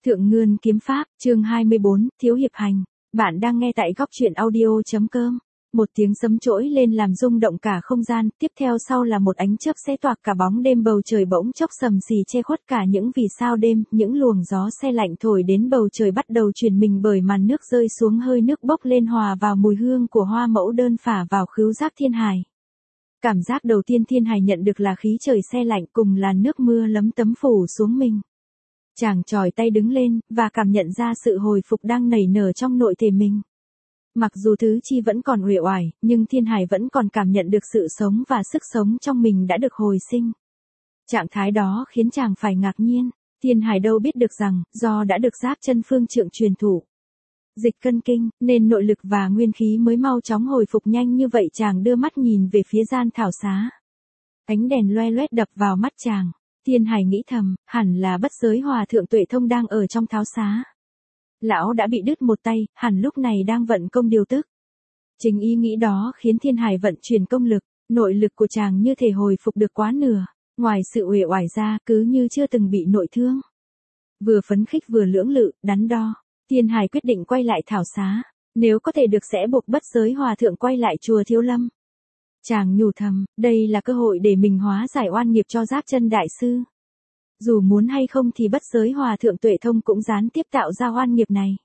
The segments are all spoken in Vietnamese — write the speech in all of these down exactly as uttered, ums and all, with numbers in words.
Thượng Ngươn Kiếm Pháp, chương hai mươi bốn, Thiếu Hiệp Hành. Bạn đang nghe tại góc truyện audio.com. Một tiếng sấm trỗi lên làm rung động cả không gian, tiếp theo sau là một ánh chớp xé toạc cả bóng đêm, bầu trời bỗng chốc sầm xì che khuất cả những vì sao đêm, những luồng gió se lạnh thổi đến bầu trời bắt đầu chuyển mình bởi màn nước rơi xuống, hơi nước bốc lên hòa vào mùi hương của hoa mẫu đơn phả vào khứu giác Thiên Hải. Cảm giác đầu tiên Thiên Hải nhận được là khí trời se lạnh cùng là nước mưa lấm tấm phủ xuống mình. Chàng chòi tay đứng lên, và cảm nhận ra sự hồi phục đang nảy nở trong nội thể mình. Mặc dù tứ chi vẫn còn uể oải, nhưng Thiên Hải vẫn còn cảm nhận được sự sống và sức sống trong mình đã được hồi sinh. Trạng thái đó khiến chàng phải ngạc nhiên. Thiên Hải đâu biết được rằng, do đã được Giáp Chân Phương Trượng truyền thụ dịch cân kinh, nên nội lực và nguyên khí mới mau chóng hồi phục nhanh như vậy. Chàng đưa mắt nhìn về phía gian thảo xá. Ánh đèn loe loét đập vào mắt chàng. Thiên Hải nghĩ thầm, hẳn là Bất Giới Hòa Thượng Tuệ Thông đang ở trong tháo xá. Lão đã bị đứt một tay, hẳn lúc này đang vận công điều tức. Chính ý nghĩ đó khiến Thiên Hải vận chuyển công lực, nội lực của chàng như thể hồi phục được quá nửa, ngoài sự uể oải ra, cứ như chưa từng bị nội thương. Vừa phấn khích vừa lưỡng lự, đắn đo, Thiên Hải quyết định quay lại thảo xá, nếu có thể được sẽ buộc Bất Giới Hòa Thượng quay lại chùa Thiếu Lâm. Chàng nhủ thầm, đây là cơ hội để mình hóa giải oan nghiệp cho Giáp Chân Đại Sư. Dù muốn hay không thì Bất Giới Hòa Thượng Tuệ Thông cũng gián tiếp tạo ra oan nghiệp này.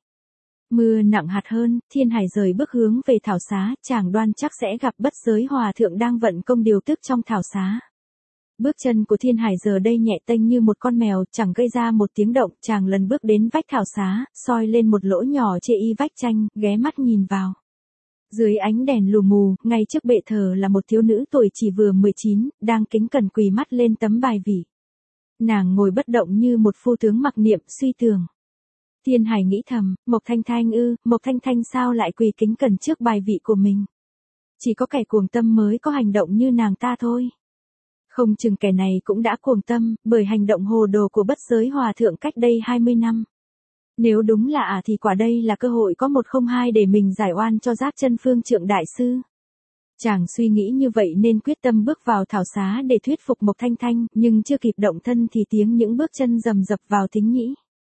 Mưa nặng hạt hơn, Thiên Hải rời bước hướng về thảo xá, chàng đoan chắc sẽ gặp Bất Giới Hòa Thượng đang vận công điều tức trong thảo xá. Bước chân của Thiên Hải giờ đây nhẹ tênh như một con mèo, chẳng gây ra một tiếng động. Chàng lần bước đến vách thảo xá, soi lên một lỗ nhỏ chê y vách tranh, ghé mắt nhìn vào. Dưới ánh đèn lù mù, ngay trước bệ thờ là một thiếu nữ tuổi chỉ vừa mười chín, đang kính cẩn quỳ mắt lên tấm bài vị. Nàng ngồi bất động như một phu tướng mặc niệm, suy tưởng. Thiên Hải nghĩ thầm, Mộc Thanh Thanh ư, Mộc Thanh Thanh sao lại quỳ kính cẩn trước bài vị của mình? Chỉ có kẻ cuồng tâm mới có hành động như nàng ta thôi. Không chừng kẻ này cũng đã cuồng tâm, bởi hành động hồ đồ của Bất Giới Hòa Thượng cách đây hai mươi năm. Nếu đúng là à thì quả đây là cơ hội có một không hai để mình giải oan cho Giáp Chân Phương Trượng Đại Sư. Chàng suy nghĩ như vậy nên quyết tâm bước vào thảo xá để thuyết phục Mộc Thanh Thanh, nhưng chưa kịp động thân thì tiếng những bước chân rầm rập vào thính nhĩ.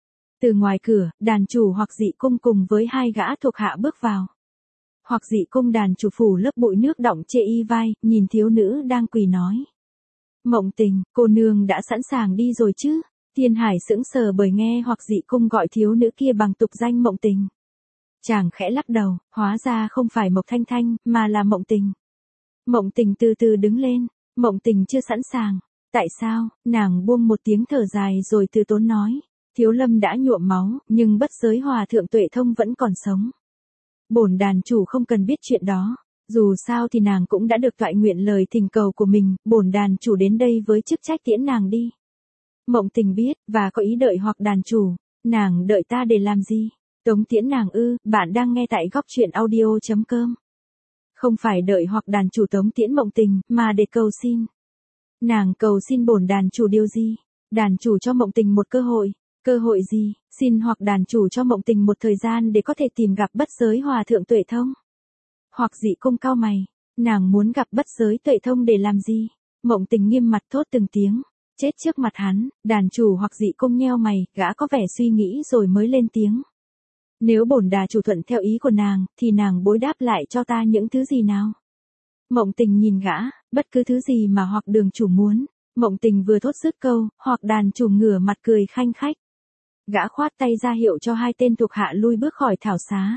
Từ ngoài cửa, đàn chủ Hoặc Dị Cung cùng với hai gã thuộc hạ bước vào. Hoặc Dị Cung đàn chủ phủ lớp bụi nước đọng chê y vai, nhìn thiếu nữ đang quỳ nói. Mộng Tình, cô nương đã sẵn sàng đi rồi chứ? Thiên Hải sững sờ bởi nghe Hoặc Dị Cung gọi thiếu nữ kia bằng tục danh Mộng Tình. Chàng khẽ lắc đầu, hóa ra không phải Mộc Thanh Thanh, mà là Mộng Tình. Mộng Tình từ từ đứng lên, Mộng Tình chưa sẵn sàng. Tại sao? Nàng buông một tiếng thở dài rồi từ tốn nói. Thiếu Lâm đã nhuộm máu, nhưng Bất Giới Hòa Thượng Tuệ Thông vẫn còn sống. Bổn đàn chủ không cần biết chuyện đó. Dù sao thì nàng cũng đã được toại nguyện lời thỉnh cầu của mình, bổn đàn chủ đến đây với chức trách tiễn nàng đi. Mộng Tình biết, và có ý đợi Hoặc đàn chủ. Nàng đợi ta để làm gì? Tống tiễn nàng ư? Bạn đang nghe tại góc truyện audio.com. Không phải đợi Hoặc đàn chủ tống tiễn Mộng Tình, mà để cầu xin. Nàng cầu xin bổn đàn chủ điều gì? Đàn chủ cho Mộng Tình một cơ hội. Cơ hội gì? Xin Hoặc đàn chủ cho Mộng Tình một thời gian để có thể tìm gặp Bất Giới Hòa Thượng Tuệ Thông. Hoặc Dị Cung cau mày. Nàng muốn gặp Bất Giới Tuệ Thông để làm gì? Mộng Tình nghiêm mặt thốt từng tiếng. Chết trước mặt hắn. Đàn chủ Hoặc Dị Cung nheo mày, gã có vẻ suy nghĩ rồi mới lên tiếng. Nếu bổn đà chủ thuận theo ý của nàng, thì nàng bối đáp lại cho ta những thứ gì nào? Mộng Tình nhìn gã, bất cứ thứ gì mà Hoặc đường chủ muốn. Mộng Tình vừa thốt dứt câu, Hoặc đàn chủ ngửa mặt cười khanh khách. Gã khoát tay ra hiệu cho hai tên thuộc hạ lui bước khỏi thảo xá.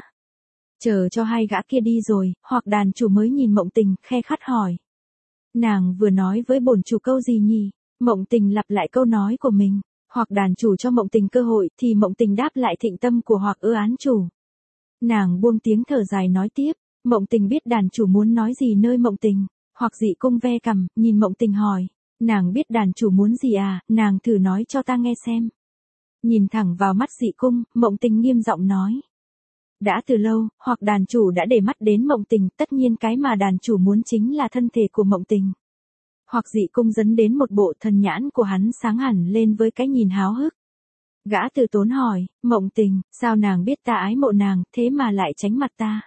Chờ cho hai gã kia đi rồi, Hoặc đàn chủ mới nhìn Mộng Tình, khe khắt hỏi. Nàng vừa nói với bổn chủ câu gì nhỉ? Mộng Tình lặp lại câu nói của mình. Hoặc đàn chủ cho Mộng Tình cơ hội, thì Mộng Tình đáp lại thịnh tâm của Hoặc ư án chủ. Nàng buông tiếng thở dài nói tiếp. Mộng Tình biết đàn chủ muốn nói gì nơi Mộng Tình. Hoặc Dị Cung ve cằm, nhìn Mộng Tình hỏi. Nàng biết đàn chủ muốn gì à? Nàng thử nói cho ta nghe xem. Nhìn thẳng vào mắt Dị Cung, Mộng Tình nghiêm giọng nói. Đã từ lâu, Hoặc đàn chủ đã để mắt đến Mộng Tình, tất nhiên cái mà đàn chủ muốn chính là thân thể của Mộng Tình. Hoặc Dị Cung dấn đến một bộ, thần nhãn của hắn sáng hẳn lên với cái nhìn háo hức. Gã từ tốn hỏi, Mộng Tình, sao nàng biết ta ái mộ nàng, thế mà lại tránh mặt ta?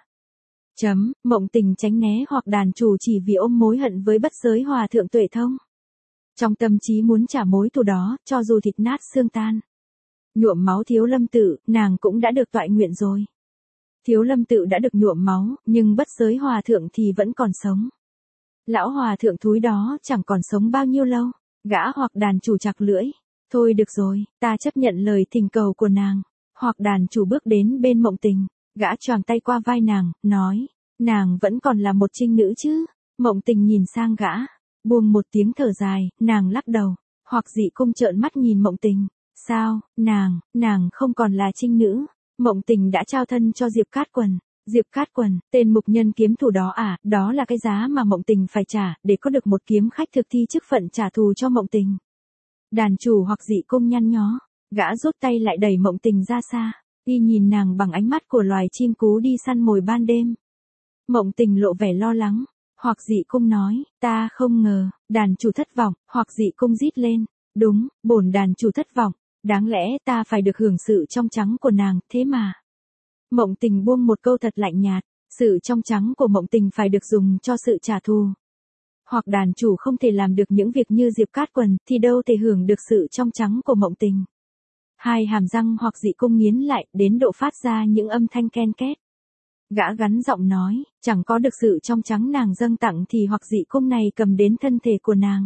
Chấm, Mộng Tình tránh né Hoặc đàn chủ chỉ vì ôm mối hận với Bất Giới Hòa Thượng Tuệ Thông. Trong tâm trí muốn trả mối thù đó, cho dù thịt nát xương tan. Nhuộm máu Thiếu Lâm Tự, nàng cũng đã được toại nguyện rồi. Thiếu Lâm Tự đã được nhuộm máu, nhưng bất giới hòa thượng thì vẫn còn sống. Lão hòa thượng thúi đó chẳng còn sống bao nhiêu lâu. Gã Hoặc đàn chủ chặt lưỡi. Thôi được rồi, ta chấp nhận lời thỉnh cầu của nàng. Hoặc đàn chủ bước đến bên Mộng Tình, gã choàng tay qua vai nàng, nói, nàng vẫn còn là một trinh nữ chứ. Mộng Tình nhìn sang gã, buông một tiếng thở dài, nàng lắc đầu. Hoặc Dị Cung trợn mắt nhìn Mộng Tình, sao, nàng, nàng không còn là trinh nữ. Mộng Tình đã trao thân cho Diệp Cát Quần. Diệp Cát Quần, tên mục nhân kiếm thủ đó à, đó là cái giá mà Mộng Tình phải trả, để có được một kiếm khách thực thi chức phận trả thù cho Mộng Tình. Đàn chủ Hoặc Dị Cung nhăn nhó, gã rút tay lại đẩy Mộng Tình ra xa, y nhìn nàng bằng ánh mắt của loài chim cú đi săn mồi ban đêm. Mộng Tình lộ vẻ lo lắng, Hoặc Dị Cung nói, ta không ngờ, đàn chủ thất vọng. Hoặc Dị Cung rít lên, đúng, bổn đàn chủ thất vọng, đáng lẽ ta phải được hưởng sự trong trắng của nàng, thế mà. Mộng Tình buông một câu thật lạnh nhạt, sự trong trắng của Mộng Tình phải được dùng cho sự trả thù. Hoặc đàn chủ không thể làm được những việc như Diệp Cát Quần, thì đâu thể hưởng được sự trong trắng của Mộng Tình. Hai hàm răng Hoặc Dị Cung nghiến lại, đến độ phát ra những âm thanh ken két. Gã gắn giọng nói, chẳng có được sự trong trắng nàng dâng tặng thì Hoặc Dị Cung này cầm đến thân thể của nàng.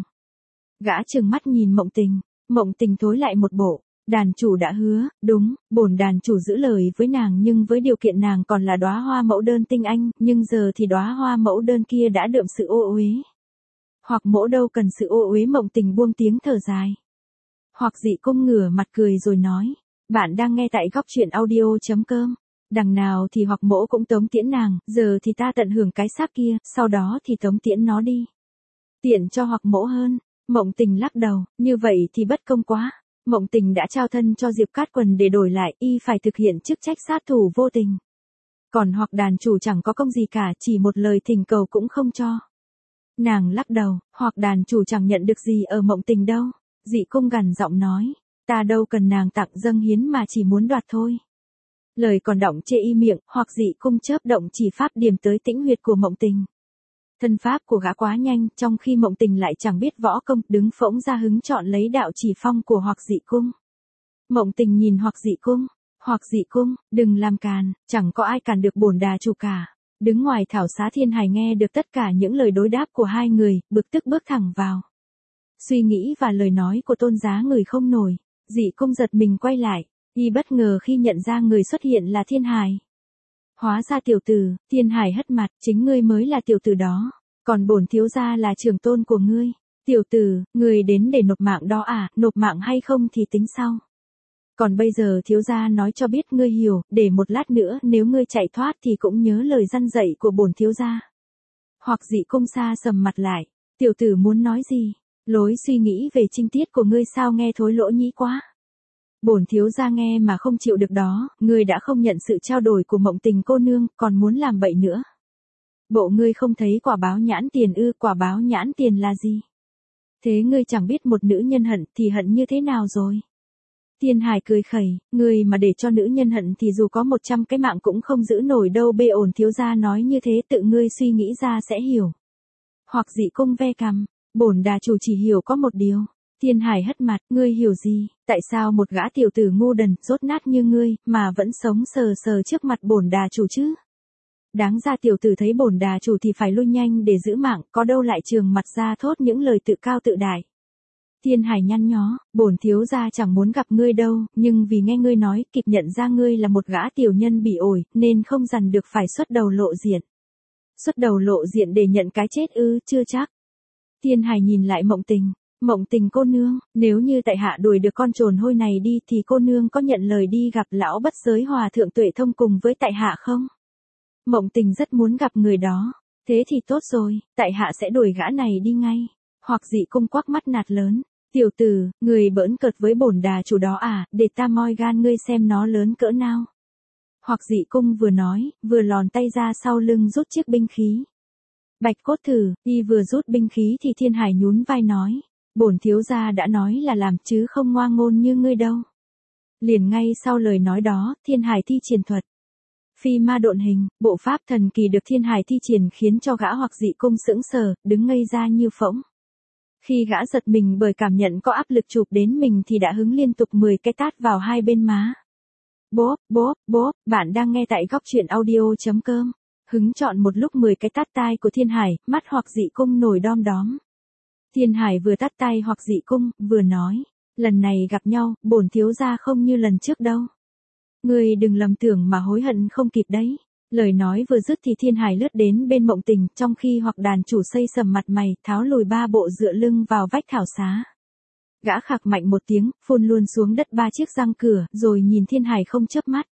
Gã trừng mắt nhìn Mộng Tình, Mộng Tình thối lại một bộ. Đàn chủ đã hứa, đúng, bổn đàn chủ giữ lời với nàng, nhưng với điều kiện nàng còn là đóa hoa mẫu đơn tinh anh, nhưng giờ thì đóa hoa mẫu đơn kia đã đượm sự ô uế. Hoặc mỗ đâu cần sự ô uế. Mộng Tình buông tiếng thở dài. Hoặc Dị Cung ngửa mặt cười rồi nói, bạn đang nghe tại góc truyện audio chấm com. Đằng nào thì Hoặc mỗ cũng tống tiễn nàng, giờ thì ta tận hưởng cái xác kia, sau đó thì tống tiễn nó đi. Tiện cho Hoặc mỗ hơn. Mộng Tình lắc đầu, như vậy thì bất công quá. Mộng Tình đã trao thân cho Diệp Cát Quần để đổi lại, y phải thực hiện chức trách sát thủ vô tình. Còn Hoặc đàn chủ chẳng có công gì cả, chỉ một lời thỉnh cầu cũng không cho. Nàng lắc đầu, Hoặc đàn chủ chẳng nhận được gì ở Mộng Tình đâu. Dị Cung gằn giọng nói, ta đâu cần nàng tặng dâng hiến mà chỉ muốn đoạt thôi. Lời còn đọng chê y miệng, Hoặc Dị Cung chớp động chỉ pháp điểm tới tĩnh huyệt của Mộng Tình. Thân pháp của gã quá nhanh, trong khi Mộng Tình lại chẳng biết võ công, đứng phỗng ra hứng chọn lấy đạo chỉ phong của Hoặc Dị Cung. Mộng Tình nhìn Hoặc Dị Cung, Hoặc Dị Cung, đừng làm càn, chẳng có ai cản được bổn đà chủ cả. Đứng ngoài thảo xá Thiên Hải nghe được tất cả những lời đối đáp của hai người, bực tức bước thẳng vào. Suy nghĩ và lời nói của Tôn Giá người không nổi, Dị Cung giật mình quay lại, y bất ngờ khi nhận ra người xuất hiện là Thiên Hải. Hóa ra tiểu tử. Thiên Hải hất mặt, chính ngươi mới là tiểu tử đó, còn bổn thiếu gia là trưởng tôn của ngươi. Tiểu tử, ngươi đến để nộp mạng đó à, nộp mạng hay không thì tính sau. Còn bây giờ thiếu gia nói cho biết ngươi hiểu, để một lát nữa nếu ngươi chạy thoát thì cũng nhớ lời răn dạy của bổn thiếu gia. Hoặc Dị Cung xa sầm mặt lại, tiểu tử muốn nói gì? Lối suy nghĩ về trinh tiết của ngươi sao nghe thối lỗ nhĩ quá. Bổn thiếu gia nghe mà không chịu được đó, ngươi đã không nhận sự trao đổi của Mộng Tình cô nương, còn muốn làm bậy nữa. Bộ ngươi không thấy quả báo nhãn tiền ư? Quả báo nhãn tiền là gì? Thế ngươi chẳng biết một nữ nhân hận thì hận như thế nào rồi? Thiên Hải cười khẩy, ngươi mà để cho nữ nhân hận thì dù có một trăm cái mạng cũng không giữ nổi đâu. Bê ổn thiếu gia nói như thế, tự ngươi suy nghĩ ra sẽ hiểu. Hoặc Dị Cung ve cằm, bổn đà chủ chỉ hiểu có một điều. Thiên Hải hất mặt, ngươi hiểu gì? Tại sao một gã tiểu tử ngu đần, rốt nát như ngươi, mà vẫn sống sờ sờ trước mặt bổn đà chủ chứ? Đáng ra tiểu tử thấy bổn đà chủ thì phải lui nhanh để giữ mạng, có đâu lại trường mặt ra thốt những lời tự cao tự đại. Thiên Hải nhăn nhó, bổn thiếu gia chẳng muốn gặp ngươi đâu, nhưng vì nghe ngươi nói, kịp nhận ra ngươi là một gã tiểu nhân bị ổi, nên không dằn được phải xuất đầu lộ diện. Xuất đầu lộ diện để nhận cái chết ư? Chưa chắc. Thiên Hải nhìn lại Mộng Tình. Mộng Tình cô nương, nếu như tại hạ đuổi được con trồn hôi này đi thì cô nương có nhận lời đi gặp lão bất giới hòa thượng Tuệ Thông cùng với tại hạ không? Mộng Tình rất muốn gặp người đó. Thế thì tốt rồi, tại hạ sẽ đuổi gã này đi ngay. Hoặc Dị Cung quắc mắt nạt lớn, tiểu tử, người bỡn cợt với bổn đà chủ đó à, để ta moi gan ngươi xem nó lớn cỡ nào. Hoặc Dị Cung vừa nói, vừa lòn tay ra sau lưng rút chiếc binh khí. Bạch Cốt Thử, y vừa rút binh khí thì Thiên Hải nhún vai nói, bổn thiếu gia đã nói là làm chứ không ngoa ngôn như ngươi đâu. Liền ngay sau lời nói đó, Thiên Hải thi triển thuật Phi Ma Độn Hình, bộ pháp thần kỳ được Thiên Hải thi triển khiến cho gã Hoặc Dị Cung sững sờ, đứng ngây ra như phỗng. Khi gã giật mình bởi cảm nhận có áp lực chụp đến mình thì đã hứng liên tục mười cái tát vào hai bên má. Bốp, bốp, bốp, bạn đang nghe tại góc truyện audio.com. Hứng chọn một lúc mười cái tát tai của Thiên Hải, mắt Hoặc Dị Cung nổi đom đóm. Thiên Hải vừa tát tay Hoặc Dị Cung, vừa nói, lần này gặp nhau, bổn thiếu gia không như lần trước đâu. Ngươi đừng lầm tưởng mà hối hận không kịp đấy. Lời nói vừa dứt thì Thiên Hải lướt đến bên Mộng Tình, trong khi Hoặc đàn chủ xây sầm mặt mày, tháo lùi ba bộ dựa lưng vào vách thảo xá. Gã khạc mạnh một tiếng, phun luôn xuống đất ba chiếc răng cửa, rồi nhìn Thiên Hải không chớp mắt.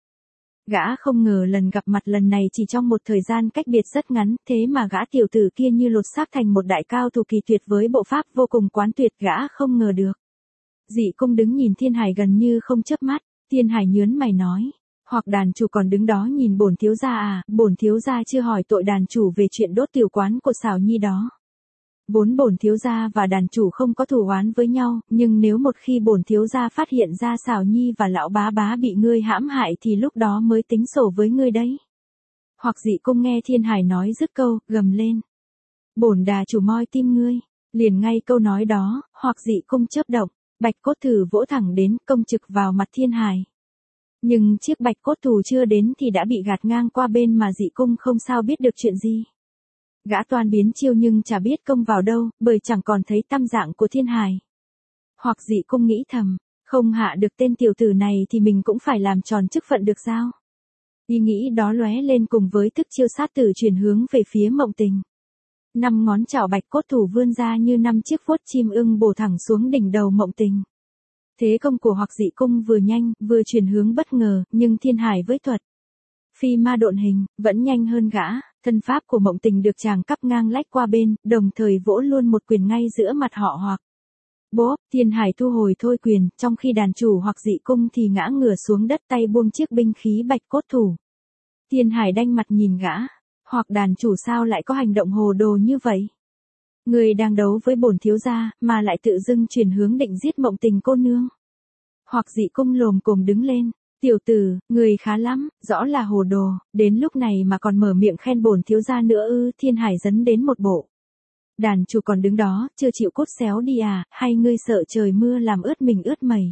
Gã không ngờ lần gặp mặt lần này chỉ trong một thời gian cách biệt rất ngắn, thế mà gã tiểu tử kia như lột xác thành một đại cao thủ kỳ tuyệt với bộ pháp vô cùng quán tuyệt, gã không ngờ được. Dị Cung đứng nhìn Thiên Hải gần như không chớp mắt. Thiên Hải nhớn mày nói, Hoặc đàn chủ còn đứng đó nhìn bổn thiếu gia à, bổn thiếu gia chưa hỏi tội đàn chủ về chuyện đốt tiểu quán của Sảo Nhi đó. Vốn bổn thiếu gia và đàn chủ không có thù oán với nhau, nhưng nếu một khi bổn thiếu gia phát hiện ra Sảo Nhi và lão bá bá bị ngươi hãm hại thì lúc đó mới tính sổ với ngươi đấy. Hoặc Dị Cung nghe Thiên Hải nói dứt câu, gầm lên. Bổn đà chủ moi tim ngươi. Liền ngay câu nói đó, Hoặc Dị Cung chớp động, bạch cốt thử vỗ thẳng đến, công trực vào mặt Thiên Hải. Nhưng chiếc bạch cốt thù chưa đến thì đã bị gạt ngang qua bên mà Dị Cung không sao biết được chuyện gì. Gã toan biến chiêu nhưng chả biết công vào đâu, bởi chẳng còn thấy tăm dạng của Thiên Hải. Hoặc Dị Cung nghĩ thầm, không hạ được tên tiểu tử này thì mình cũng phải làm tròn chức phận được sao? Ý nghĩ đó lóe lên cùng với thức chiêu sát tử chuyển hướng về phía Mộng Tình. Năm ngón chảo bạch cốt thủ vươn ra như năm chiếc vuốt chim ưng bổ thẳng xuống đỉnh đầu Mộng Tình. Thế công của Hoặc Dị Cung vừa nhanh, vừa chuyển hướng bất ngờ, nhưng Thiên Hải với thuật phi ma độn hình, vẫn nhanh hơn gã. Thân pháp của Mộng Tình được chàng cắp ngang lách qua bên, đồng thời vỗ luôn một quyền ngay giữa mặt họ Hoặc. Bốp, Thiên Hải thu hồi thôi quyền, trong khi đàn chủ Hoặc Dị Cung thì ngã ngửa xuống đất, tay buông chiếc binh khí bạch cốt thủ. Thiên Hải đanh mặt nhìn gã, Hoặc đàn chủ sao lại có hành động hồ đồ như vậy? Người đang đấu với bổn thiếu gia, mà lại tự dưng chuyển hướng định giết Mộng Tình cô nương. Hoặc Dị Cung lồm cồm đứng lên. Tiểu tử, người khá lắm, rõ là hồ đồ, đến lúc này mà còn mở miệng khen bổn thiếu gia nữa ư? Thiên Hải dấn đến một bộ. Đàn chủ còn đứng đó, chưa chịu cốt xéo đi à, hay ngươi sợ trời mưa làm ướt mình ướt mày?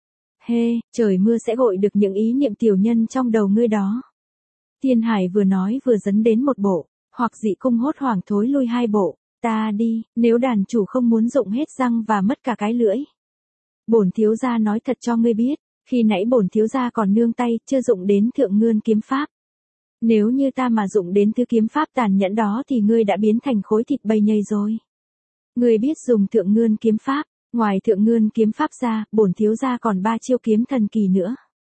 Hê, trời mưa sẽ gội được những ý niệm tiểu nhân trong đầu ngươi đó. Thiên Hải vừa nói vừa dấn đến một bộ, Hoặc Dị Cung hốt hoảng thối lui hai bộ. Ta đi, nếu đàn chủ không muốn dụng hết răng và mất cả cái lưỡi. Bổn thiếu gia nói thật cho ngươi biết. Khi nãy bổn thiếu gia còn nương tay, chưa dụng đến thượng ngươn kiếm pháp. Nếu như ta mà dụng đến thứ kiếm pháp tàn nhẫn đó thì ngươi đã biến thành khối thịt bầy nhầy rồi. Ngươi biết dùng thượng ngươn kiếm pháp, ngoài thượng ngươn kiếm pháp ra, bổn thiếu gia còn ba chiêu kiếm thần kỳ nữa.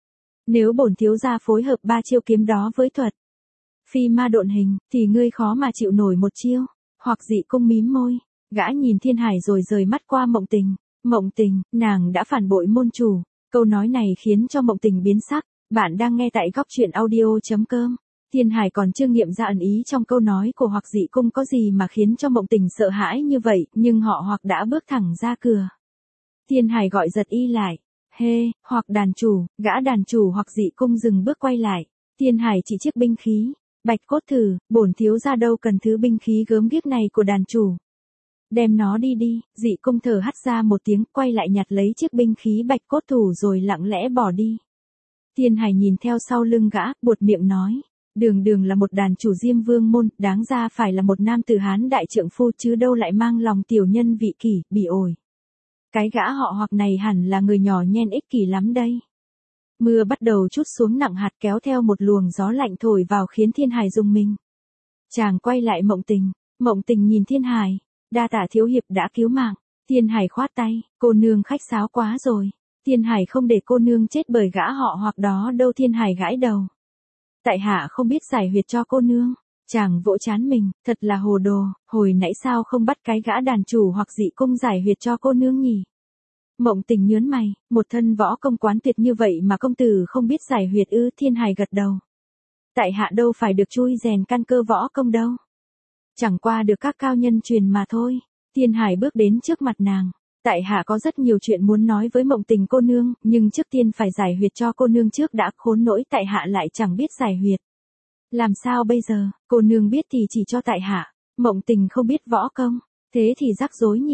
Nếu bổn thiếu gia phối hợp ba chiêu kiếm đó với thuật phi ma độn hình, thì ngươi khó mà chịu nổi một chiêu. Hoặc Dị Cung mím môi, gã nhìn Thiên Hải rồi rời mắt qua Mộng Tình. Mộng Tình, nàng đã phản bội môn chủ. Câu nói này khiến cho Mộng Tình biến sắc. Bạn đang nghe tại góc truyện audio.com. Thiên Hải còn chưa nghiệm ra ẩn ý trong câu nói của Hoặc Dị Cung có gì mà khiến cho Mộng Tình sợ hãi như vậy, nhưng họ Hoặc đã bước thẳng ra cửa. Thiên Hải gọi giật y lại. Hê, Hoặc đàn chủ, gã đàn chủ Hoặc Dị Cung dừng bước quay lại. Thiên Hải chỉ chiếc binh khí, bạch cốt thử, bổn thiếu gia đâu cần thứ binh khí gớm ghiếc này của đàn chủ. Đem nó đi đi. Dị Cung thở hắt ra một tiếng, quay lại nhặt lấy chiếc binh khí bạch cốt thủ rồi lặng lẽ bỏ đi. Thiên Hải nhìn theo sau lưng gã, buột miệng nói, đường đường là một đàn chủ Diêm Vương môn, đáng ra phải là một nam tử Hán đại trượng phu chứ đâu lại mang lòng tiểu nhân vị kỷ, bỉ ổi. Cái gã họ Hoặc này hẳn là người nhỏ nhen ích kỷ lắm đây. Mưa bắt đầu trút xuống nặng hạt kéo theo một luồng gió lạnh thổi vào khiến Thiên Hải rùng mình. Chàng quay lại Mộng Tình, Mộng Tình nhìn Thiên Hải. Đa tạ thiếu hiệp đã cứu mạng. Thiên Hải khoát tay, cô nương khách sáo quá rồi. Thiên Hải không để cô nương chết bởi gã họ Hoặc đó đâu. Thiên Hải gãi đầu. Tại hạ không biết giải huyệt cho cô nương. Chàng vỗ chán mình, thật là hồ đồ, hồi nãy sao không bắt cái gã đàn chủ Hoặc Dị Cung giải huyệt cho cô nương nhỉ? Mộng Tình nhớn mày, một thân võ công quán tuyệt như vậy mà công tử không biết giải huyệt ư? Thiên Hải gật đầu. Tại hạ đâu phải được chui rèn căn cơ võ công đâu. Chẳng qua được các cao nhân truyền mà thôi. Thiên Hải bước đến trước mặt nàng. Tại hạ có rất nhiều chuyện muốn nói với Mộng Tình cô nương, nhưng trước tiên phải giải huyệt cho cô nương trước đã, khốn nỗi tại hạ lại chẳng biết giải huyệt. Làm sao bây giờ, cô nương biết thì chỉ cho tại hạ. Mộng Tình không biết võ công, thế thì rắc rối nhỉ.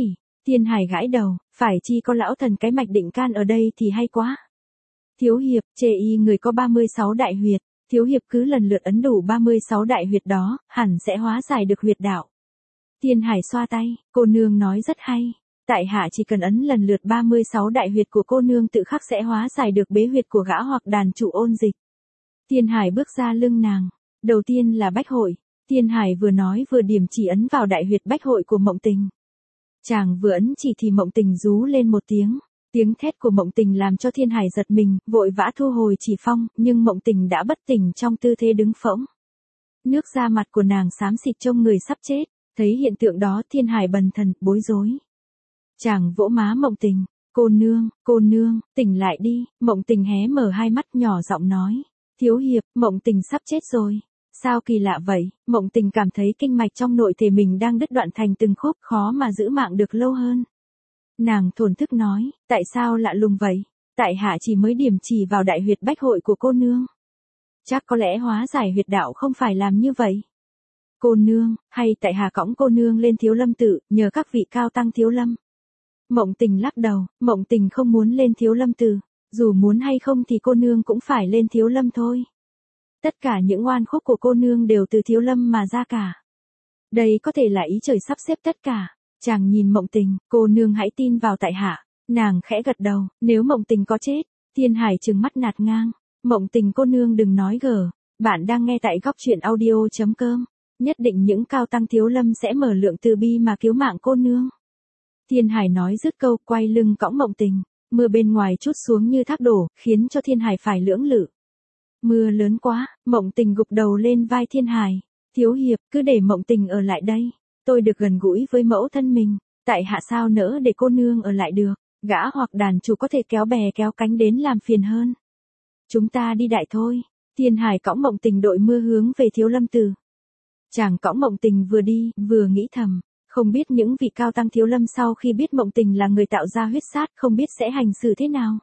Thiên Hải gãi đầu, phải chi có lão thần cái mạch định can ở đây thì hay quá. Thiếu hiệp, chê y người có ba mươi sáu đại huyệt, thiếu hiệp cứ lần lượt ấn đủ ba mươi sáu đại huyệt đó, hẳn sẽ hóa giải được huyệt đạo. Thiên Hải xoa tay, cô nương nói rất hay. Tại hạ chỉ cần ấn lần lượt ba mươi sáu đại huyệt của cô nương tự khắc sẽ hóa giải được bế huyệt của gã hoặc đàn chủ ôn dịch. Thiên Hải bước ra lưng nàng. Đầu tiên là bách hội. Thiên Hải vừa nói vừa điểm chỉ ấn vào đại huyệt bách hội của Mộng Tình. Chàng vừa ấn chỉ thì Mộng Tình rú lên một tiếng. Tiếng thét của Mộng Tình làm cho Thiên Hải giật mình, vội vã thu hồi chỉ phong, nhưng Mộng Tình đã bất tỉnh trong tư thế đứng phỗng. Nước da mặt của nàng xám xịt trông người sắp chết. Thấy hiện tượng đó Thiên Hải bần thần, bối rối. Chàng vỗ má Mộng Tình, cô nương, cô nương, tỉnh lại đi. Mộng Tình hé mở hai mắt nhỏ giọng nói, thiếu hiệp, Mộng Tình sắp chết rồi. Sao kỳ lạ vậy? Mộng Tình cảm thấy kinh mạch trong nội thể mình đang đứt đoạn thành từng khúc, khó mà giữ mạng được lâu hơn. Nàng thổn thức nói, tại sao lạ lùng vậy? Tại hạ chỉ mới điểm chỉ vào đại huyệt bách hội của cô nương. Chắc có lẽ hóa giải huyệt đạo không phải làm như vậy. Cô nương, hay tại hạ cõng cô nương lên Thiếu Lâm tự, nhờ các vị cao tăng Thiếu Lâm. Mộng Tình lắc đầu, Mộng Tình không muốn lên Thiếu Lâm tự, dù muốn hay không thì cô nương cũng phải lên Thiếu Lâm thôi. Tất cả những oan khúc của cô nương đều từ Thiếu Lâm mà ra cả. Đây có thể là ý trời sắp xếp tất cả. Chàng nhìn Mộng Tình, cô nương hãy tin vào tại hạ. Nàng khẽ gật đầu, nếu Mộng Tình có chết. Thiên Hải trừng mắt nạt ngang. Mộng Tình cô nương đừng nói gở. Bạn đang nghe tại góc truyện audio chấm com. Nhất định những cao tăng Thiếu Lâm sẽ mở lượng từ bi mà cứu mạng cô nương. Thiên Hải nói dứt câu, quay lưng cõng Mộng Tình. Mưa bên ngoài trút xuống như thác đổ, khiến cho Thiên Hải phải lưỡng lự. Mưa lớn quá, Mộng Tình gục đầu lên vai Thiên Hải. Thiếu hiệp, cứ để Mộng Tình ở lại đây. Tôi được gần gũi với mẫu thân mình. Tại hạ sao nỡ để cô nương ở lại được. Gã hoặc đàn chủ có thể kéo bè kéo cánh đến làm phiền hơn. Chúng ta đi đại thôi. Thiên Hải cõng Mộng Tình đội mưa hướng về Thiếu Lâm tự. Chàng cõng Mộng Tình vừa đi, vừa nghĩ thầm. Không biết những vị cao tăng Thiếu Lâm sau khi biết Mộng Tình là người tạo ra huyết sát không biết sẽ hành xử thế nào.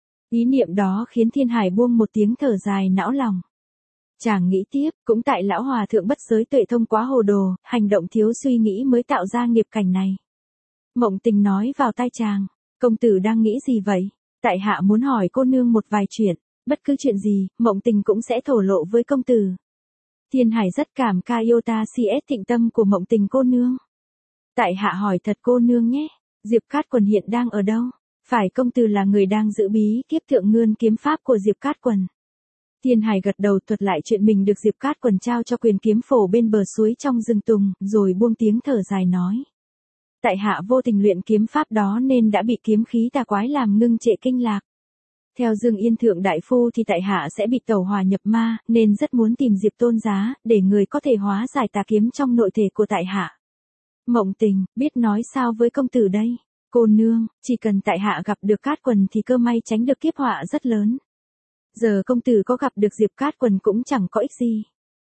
Ý niệm đó khiến Thiên Hải buông một tiếng thở dài não lòng. Chàng nghĩ tiếp, cũng tại lão hòa thượng bất giới tuệ thông quá hồ đồ, hành động thiếu suy nghĩ mới tạo ra nghiệp cảnh này. Mộng Tình nói vào tai chàng, công tử đang nghĩ gì vậy? Tại hạ muốn hỏi cô nương một vài chuyện, bất cứ chuyện gì, Mộng Tình cũng sẽ thổ lộ với công tử. Thiên Hải rất cảm ca Iota xê ét thịnh tâm của Mộng Tình cô nương. Tại hạ hỏi thật cô nương nhé, Diệp Cát Quần hiện đang ở đâu? Phải công tử là người đang giữ bí kiếp thượng ngươn kiếm pháp của Diệp Cát Quần. Thiên Hải gật đầu thuật lại chuyện mình được Diệp Cát Quần trao cho quyền kiếm phổ bên bờ suối trong rừng tùng, rồi buông tiếng thở dài nói. Tại hạ vô tình luyện kiếm pháp đó nên đã bị kiếm khí tà quái làm ngưng trệ kinh lạc. Theo Dương Yên Thượng Đại Phu thì tại hạ sẽ bị tẩu hỏa nhập ma, nên rất muốn tìm Diệp Tôn Giá, để người có thể hóa giải tà kiếm trong nội thể của tại hạ. Mộng Tình, biết nói sao với công tử đây? Cô nương, chỉ cần tại hạ gặp được Cát Quần thì cơ may tránh được kiếp họa rất lớn. Giờ công tử có gặp được Diệp Cát Quần cũng chẳng có ích gì.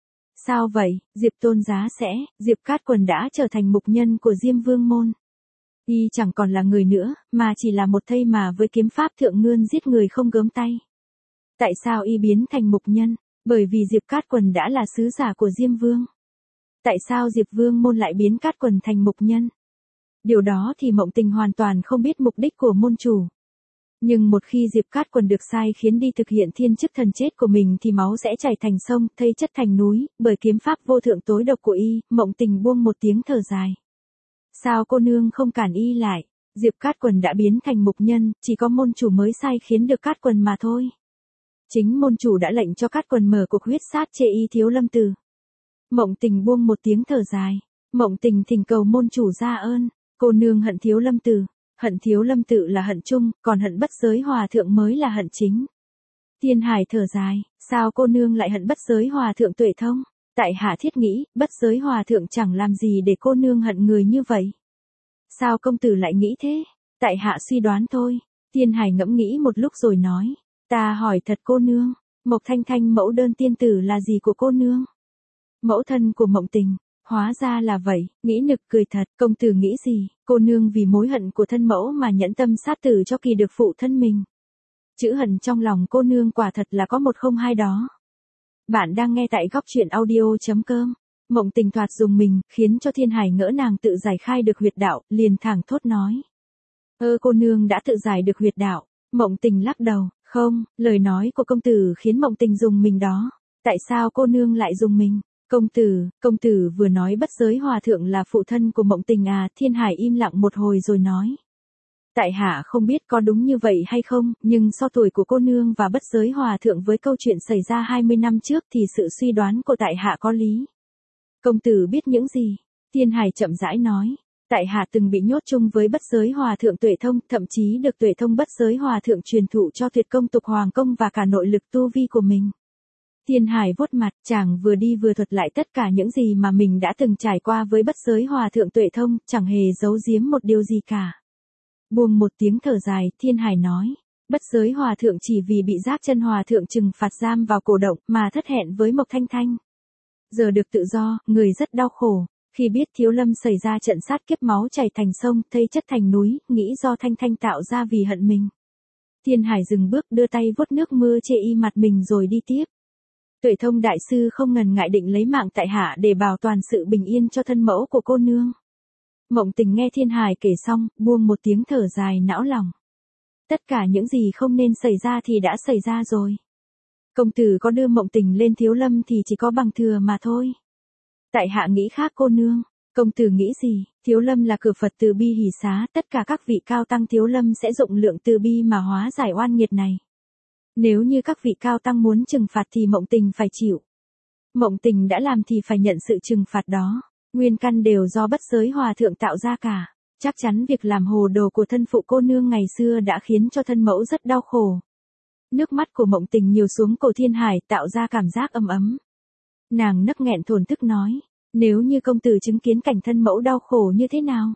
Sao vậy, Diệp Tôn Giá sẽ, Diệp Cát Quần đã trở thành mục nhân của Diêm Vương môn. Y chẳng còn là người nữa, mà chỉ là một thây mà với kiếm pháp thượng ngươn giết người không gớm tay. Tại sao y biến thành mục nhân? Bởi vì Diệp Cát Quần đã là sứ giả của Diêm Vương. Tại sao Diệp Vương môn lại biến Cát Quần thành mục nhân? Điều đó thì Mộng Tình hoàn toàn không biết mục đích của môn chủ. Nhưng một khi Diệp Cát Quần được sai khiến đi thực hiện thiên chức thần chết của mình thì máu sẽ chảy thành sông, thây chất thành núi, bởi kiếm pháp vô thượng tối độc của y. Mộng Tình buông một tiếng thở dài. Sao cô nương không cản y lại? Diệp Cát Quần đã biến thành mục nhân, chỉ có môn chủ mới sai khiến được Cát Quần mà thôi. Chính môn chủ đã lệnh cho Cát Quần mở cuộc huyết sát chê y Thiếu Lâm tự. Mộng Tình buông một tiếng thở dài. Mộng Tình thỉnh cầu môn chủ ra ơn. Cô nương hận Thiếu Lâm tự. Hận Thiếu Lâm tự là hận chung, còn hận bất giới hòa thượng mới là hận chính. Thiên Hải thở dài, sao cô nương lại hận bất giới hòa thượng tuệ thông? Tại hạ thiết nghĩ, bất giới hòa thượng chẳng làm gì để cô nương hận người như vậy. Sao công tử lại nghĩ thế? Tại hạ suy đoán thôi. Thiên Hải ngẫm nghĩ một lúc rồi nói, ta hỏi thật cô nương, Mộc Thanh Thanh mẫu đơn tiên tử là gì của cô nương? Mẫu thân của Mộng Tình. Hóa ra là vậy, nghĩ nực cười thật, công tử nghĩ gì, cô nương vì mối hận của thân mẫu mà nhẫn tâm sát tử cho kỳ được phụ thân mình. Chữ hận trong lòng cô nương quả thật là có một không hai đó. Bạn đang nghe tại góc truyện audio chấm com. Mộng Tình thoạt dùng mình, khiến cho Thiên Hải ngỡ nàng tự giải khai được huyệt đạo, liền thẳng thốt nói. Ơ cô nương đã tự giải được huyệt đạo. Mộng Tình lắc đầu, không, lời nói của công tử khiến Mộng Tình dùng mình đó. Tại sao cô nương lại dùng mình? Công tử, công tử vừa nói Bất Giới Hòa Thượng là phụ thân của Mộng Tình à? Thiên Hải im lặng một hồi rồi nói. Tại hạ không biết có đúng như vậy hay không, nhưng so tuổi của cô nương và Bất Giới Hòa Thượng với câu chuyện xảy ra hai mươi năm trước thì sự suy đoán của tại hạ có lý. Công tử biết những gì? Thiên Hải chậm rãi nói. Tại hạ từng bị nhốt chung với Bất Giới Hòa Thượng Tuệ Thông, thậm chí được Tuệ Thông Bất Giới Hòa Thượng truyền thụ cho tuyệt công tục hoàng công và cả nội lực tu vi của mình. Thiên Hải vuốt mặt, chàng vừa đi vừa thuật lại tất cả những gì mà mình đã từng trải qua với Bất Giới Hòa Thượng Tuệ Thông, chẳng hề giấu giếm một điều gì cả. Buông một tiếng thở dài, Thiên Hải nói, Bất Giới Hòa Thượng chỉ vì bị Giác Chân Hòa Thượng trừng phạt giam vào cổ động mà thất hẹn với Mộc Thanh Thanh. Giờ được tự do, người rất đau khổ. Khi biết Thiếu Lâm xảy ra trận sát kiếp máu chảy thành sông, thây chất thành núi, nghĩ do Thanh Thanh tạo ra vì hận mình. Thiên Hải dừng bước, đưa tay vuốt nước mưa chê y mặt mình rồi đi tiếp. Tuệ Thông đại sư không ngần ngại định lấy mạng tại hạ để bảo toàn sự bình yên cho thân mẫu của cô nương. Mộng Tình nghe Thiên Hải kể xong, buông một tiếng thở dài não lòng. Tất cả những gì không nên xảy ra thì đã xảy ra rồi. Công tử có đưa Mộng Tình lên Thiếu Lâm thì chỉ có bằng thừa mà thôi. Tại hạ nghĩ khác cô nương. Công tử nghĩ gì? Thiếu Lâm là cửa Phật từ bi hỷ xá, tất cả các vị cao tăng Thiếu Lâm sẽ dụng lượng từ bi mà hóa giải oan nghiệt này. Nếu như các vị cao tăng muốn trừng phạt thì Mộng Tình phải chịu. Mộng Tình đã làm thì phải nhận sự trừng phạt đó. Nguyên căn đều do Bất Giới Hòa Thượng tạo ra cả. Chắc chắn việc làm hồ đồ của thân phụ cô nương ngày xưa đã khiến cho thân mẫu rất đau khổ. Nước mắt của Mộng Tình nhiều xuống cổ Thiên Hải, tạo ra cảm giác ấm ấm. Nàng nấc nghẹn thổn thức nói, nếu như công tử chứng kiến cảnh thân mẫu đau khổ như thế nào?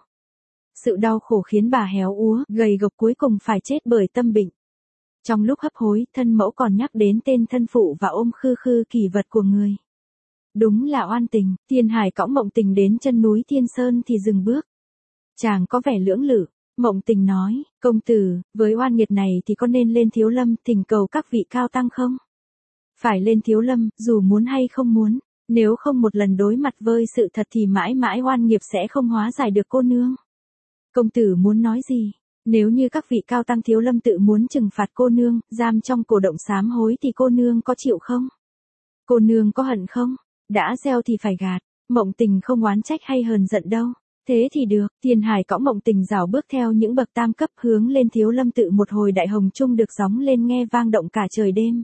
Sự đau khổ khiến bà héo úa, gầy gộc cuối cùng phải chết bởi tâm bệnh. Trong lúc hấp hối, thân mẫu còn nhắc đến tên thân phụ và ôm khư khư kỳ vật của người. Đúng là oan tình. Thiên Hải cõng Mộng Tình đến chân núi Thiên Sơn thì dừng bước. Chàng có vẻ lưỡng lự. Mộng Tình nói, công tử, với oan nghiệt này thì có nên lên Thiếu Lâm thỉnh cầu các vị cao tăng không? Phải lên Thiếu Lâm, dù muốn hay không muốn. Nếu không một lần đối mặt với sự thật thì mãi mãi oan nghiệp sẽ không hóa giải được cô nương. Công tử muốn nói gì? Nếu như các vị cao tăng Thiếu Lâm tự muốn trừng phạt cô nương, giam trong cổ động sám hối thì cô nương có chịu không? Cô nương có hận không? Đã gieo thì phải gạt. Mộng Tình không oán trách hay hờn giận đâu. Thế thì được. Thiên Hải cõng Mộng Tình rảo bước theo những bậc tam cấp hướng lên Thiếu Lâm tự. Một hồi đại hồng chung được gióng lên nghe vang động cả trời đêm.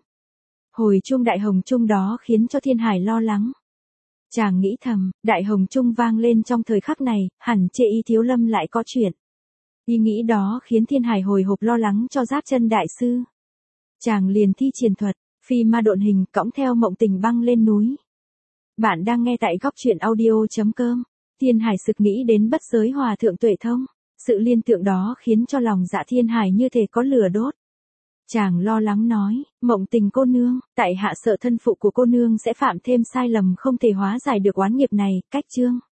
Hồi chuông đại hồng chung đó khiến cho Thiên Hải lo lắng. Chàng nghĩ thầm, đại hồng chung vang lên trong thời khắc này, hẳn chê y Thiếu Lâm lại có chuyện. Ý nghĩ đó khiến Thiên Hải hồi hộp lo lắng cho Giáp Chân đại sư. Chàng liền thi triển thuật, phi ma độn hình, cõng theo Mộng Tình băng lên núi. Bạn đang nghe tại góc truyện audio chấm com. Thiên Hải sực nghĩ đến Bất Giới Hòa Thượng Tuệ Thông. Sự liên tưởng đó khiến cho lòng dạ Thiên Hải như thể có lửa đốt. Chàng lo lắng nói, Mộng Tình cô nương, tại hạ sợ thân phụ của cô nương sẽ phạm thêm sai lầm không thể hóa giải được oán nghiệp này. Cách chương